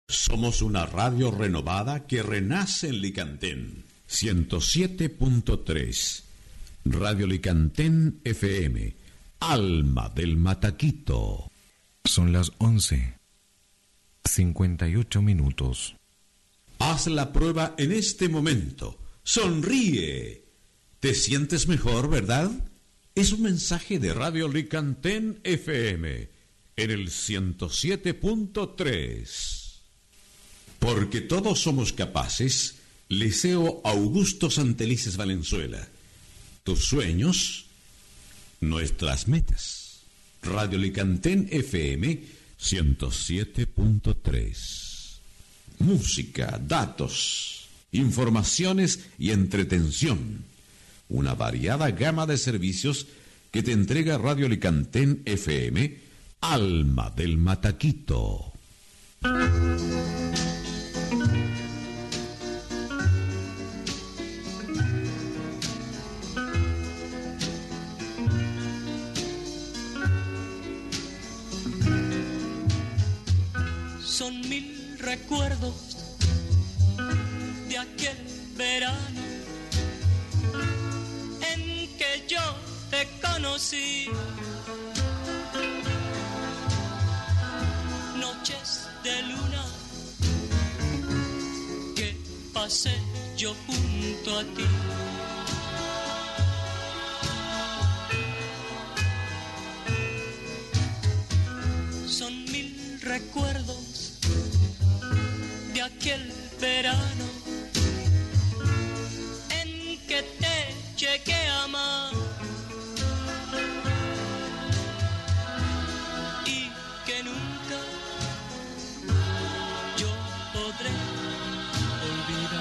Somos una radio renovada que renace en Licantén. 107.3 Radio Licantén FM, Alma del Mataquito. Son las 11:58. Haz la prueba en este momento. Sonríe. ¿Te sientes mejor, verdad? Es un mensaje de Radio Licantén FM en el 107.3. Porque todos somos capaces, Liceo Augusto Santelices Valenzuela. Tus sueños, nuestras metas. Radio Licantén FM 107.3. Música, datos, informaciones y entretención. Una variada gama de servicios que te entrega Radio Licantén FM, Alma del Mataquito. Son mil recuerdos de aquel verano en que yo te conocí. Noches de luna que pasé yo junto a ti. Son mil recuerdos de aquel verano en que te llegué a amar y que nunca yo podré olvidar.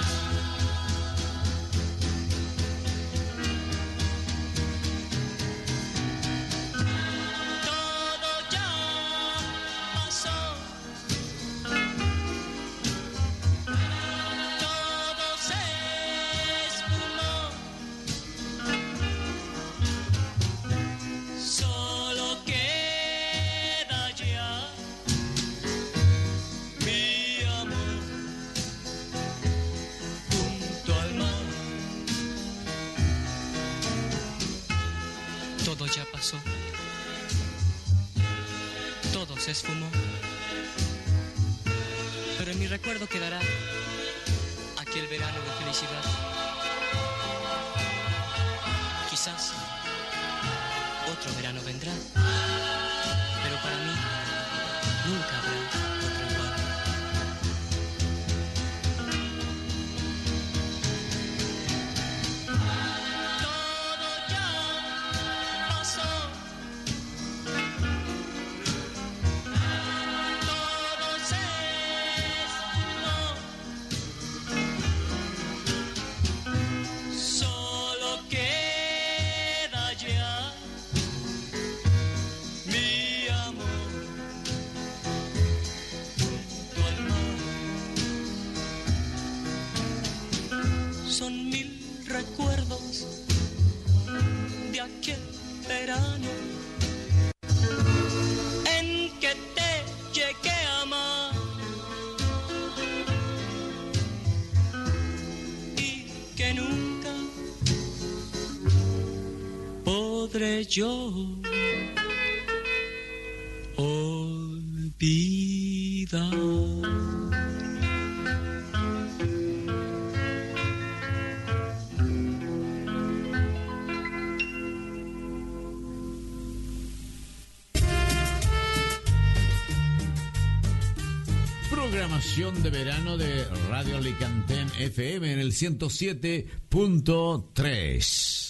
Ya pasó, todo se esfumó, pero en mi recuerdo quedará aquel verano de felicidad. Quizás otro verano vendrá, pero para mí nunca habrá otro igual. Son mil recuerdos de aquel verano en que te llegué a amar y que nunca podré yo olvidar. Programación de verano de Radio Licantén FM en el 107.3.